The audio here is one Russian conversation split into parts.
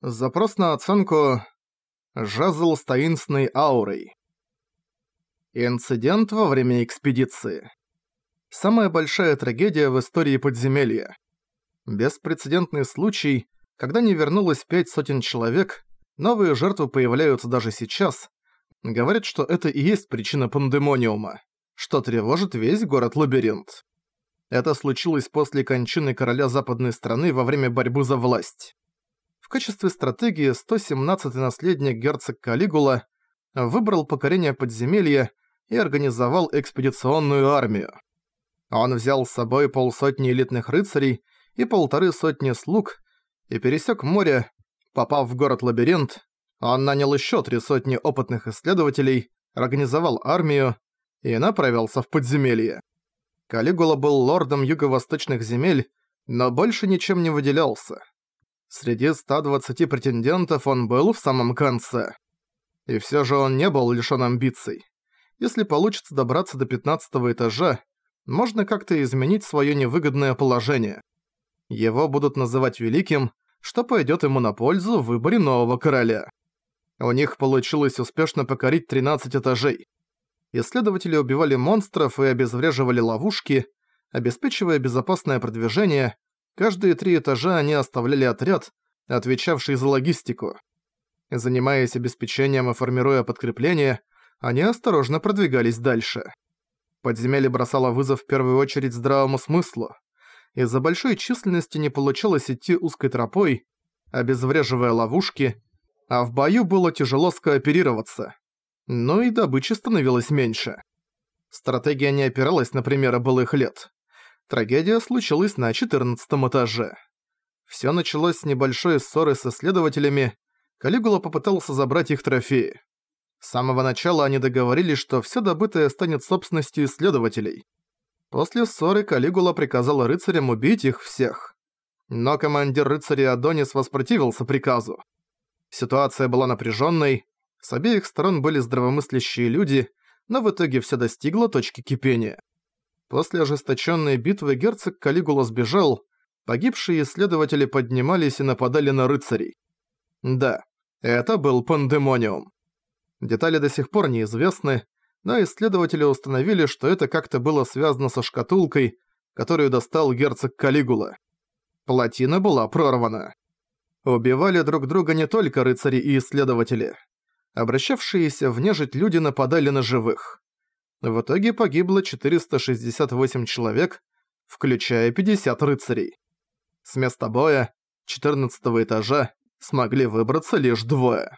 Запрос на оценку «Жезл с таинственной аурой». Инцидент во время экспедиции. Самая большая трагедия в истории подземелья. Беспрецедентный случай, когда не вернулось 500 человек, новые жертвы появляются даже сейчас. Говорят, что это и есть причина пандемониума, что тревожит весь город-лабиринт. Это случилось после кончины короля западной страны во время борьбы за власть. В качестве стратегии 117-й наследник герцог Калигула выбрал покорение подземелья и организовал экспедиционную армию. Он взял с собой 50 элитных рыцарей и 150 слуг и пересек море. Попав в город-лабиринт, он нанял еще 300 опытных исследователей, организовал армию и направился в подземелье. Калигула был лордом юго-восточных земель, но больше ничем не выделялся. Среди 120 претендентов он был в самом конце. И все же он не был лишён амбиций. Если получится добраться до 15-го этажа, можно как-то изменить своё невыгодное положение. Его будут называть великим, что пойдёт ему на пользу в выборе нового короля. У них получилось успешно покорить 13 этажей. Исследователи убивали монстров и обезвреживали ловушки, обеспечивая безопасное продвижение. Каждые 3 этажа они оставляли отряд, отвечавший за логистику. Занимаясь обеспечением и формируя подкрепление, они осторожно продвигались дальше. Подземелье бросало вызов в первую очередь здравому смыслу. Из-за большой численности не получалось идти узкой тропой, обезвреживая ловушки, а в бою было тяжело скооперироваться. Но и добычи становилось меньше. Стратегия не опиралась на примеры былых лет. Трагедия случилась на 14-м этаже. Всё началось с небольшой ссоры с исследователями. Калигула попытался забрать их трофеи. С самого начала они договорились, что всё добытое станет собственностью исследователей. После ссоры Калигула приказал рыцарям убить их всех. Но командир рыцарей Адонис воспротивился приказу. Ситуация была напряжённой, с обеих сторон были здравомыслящие люди, но в итоге всё достигло точки кипения. После ожесточенной битвы герцог Калигула сбежал, погибшие исследователи поднимались и нападали на рыцарей. Да, это был пандемониум. Детали до сих пор неизвестны, но исследователи установили, что это как-то было связано со шкатулкой, которую достал герцог Калигула. Плотина была прорвана. Убивали друг друга не только рыцари и исследователи. Обращавшиеся в нежить люди нападали на живых. В итоге погибло 468 человек, включая 50 рыцарей. С места боя, 14-го этажа, смогли выбраться лишь 2.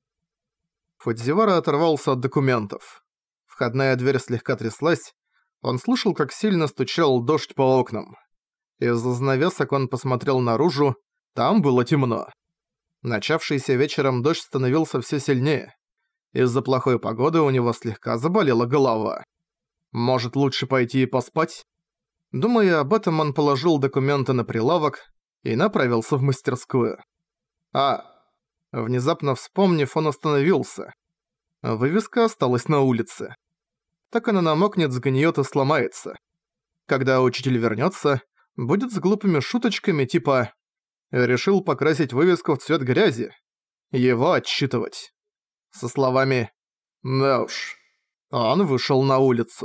Фудзивара оторвался от документов. Входная дверь слегка тряслась, он слышал, как сильно стучал дождь по окнам. Из-за занавесок он посмотрел наружу, там было темно. Начавшийся вечером дождь становился все сильнее. Из-за плохой погоды у него слегка заболела голова. Может, лучше пойти и поспать? Думая об этом, он положил документы на прилавок и направился в мастерскую. Внезапно вспомнив, он остановился. Вывеска осталась на улице. Так она намокнет, сгниет и сломается. Когда учитель вернется, будет с глупыми шуточками типа «решил покрасить вывеску в цвет грязи». Его отчитывать. Со словами «да уж». Он вышел на улицу.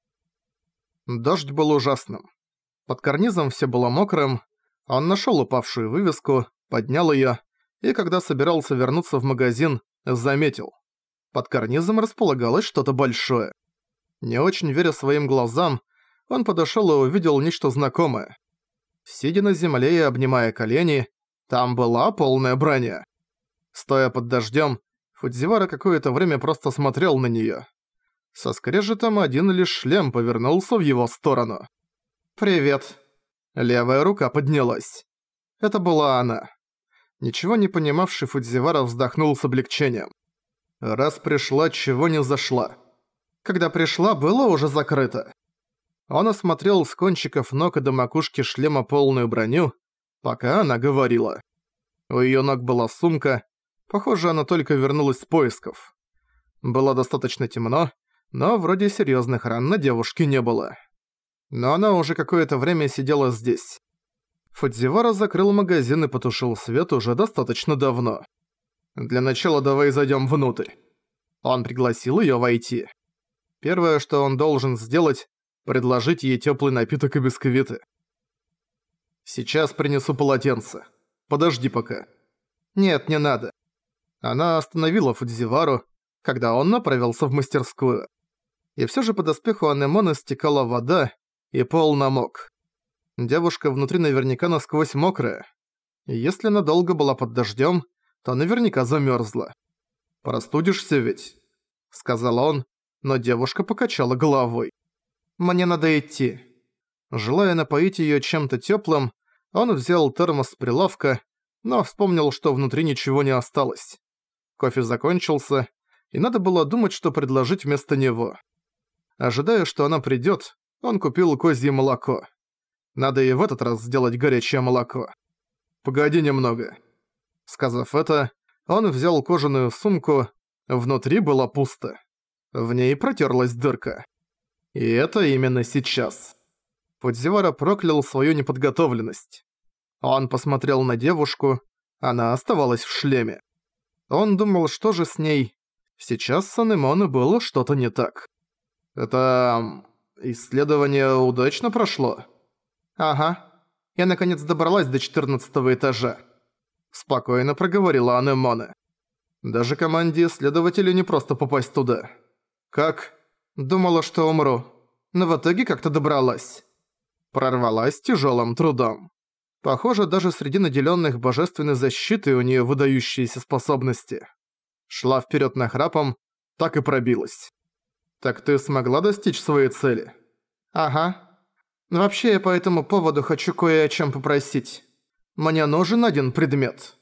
Дождь был ужасным. Под карнизом все было мокрым. Он нашел упавшую вывеску, поднял ее, и когда собирался вернуться в магазин, заметил. Под карнизом располагалось что-то большое. Не очень веря своим глазам, он подошел и увидел нечто знакомое. Сидя на земле и обнимая колени, там была полная броня. Стоя под дождем, Фудзивара какое-то время просто смотрел на неё. Со скрежетом один лишь шлем повернулся в его сторону. «Привет». Левая рука поднялась. Это была она. Ничего не понимавший Фудзивара вздохнул с облегчением. Раз пришла, чего не зашла. Когда пришла, было уже закрыто. Он осмотрел с кончиков ног и до макушки шлема полную броню, пока она говорила. У её ног была сумка. Похоже, она только вернулась с поисков. Было достаточно темно, но вроде серьёзных ран на девушке не было. Но она уже какое-то время сидела здесь. Фудзивара закрыл магазин и потушил свет уже достаточно давно. «Для начала давай зайдем внутрь». Он пригласил её войти. Первое, что он должен сделать, предложить ей тёплый напиток и бисквиты. «Сейчас принесу полотенце. Подожди пока». «Нет, не надо». Она остановила Фудзивару, когда он направился в мастерскую. И всё же по доспеху Анемоны стекала вода, и пол намок. Девушка внутри наверняка насквозь мокрая. И если она долго была под дождём, то наверняка замёрзла. «Простудишься ведь?» — сказал он, но девушка покачала головой. «Мне надо идти». Желая напоить её чем-то тёплым, он взял термос с прилавка, но вспомнил, что внутри ничего не осталось. Кофе закончился, и надо было думать, что предложить вместо него. Ожидая, что она придёт, он купил козье молоко. Надо и в этот раз сделать горячее молоко. «Погоди немного». Сказав это, он взял кожаную сумку, внутри было пусто. В ней протерлась дырка. И это именно сейчас. Фудзивара проклял свою неподготовленность. Он посмотрел на девушку, она оставалась в шлеме. Он думал, что же с ней. Сейчас с Анемоне было что-то не так. «Это... исследование удачно прошло?» «Ага. Я наконец добралась до 14-го этажа», — спокойно проговорила Анемоне. «Даже команде исследователей не просто попасть туда. Как? Думала, что умру, но в итоге как-то добралась. Прорвалась тяжелым трудом. Похоже, даже среди наделенных божественной защитой у нее выдающиеся способности. Шла вперед нахрапом, так и пробилась. Так ты смогла достичь своей цели?» «Ага. Вообще, я по этому поводу хочу кое о чем попросить. Мне нужен один предмет».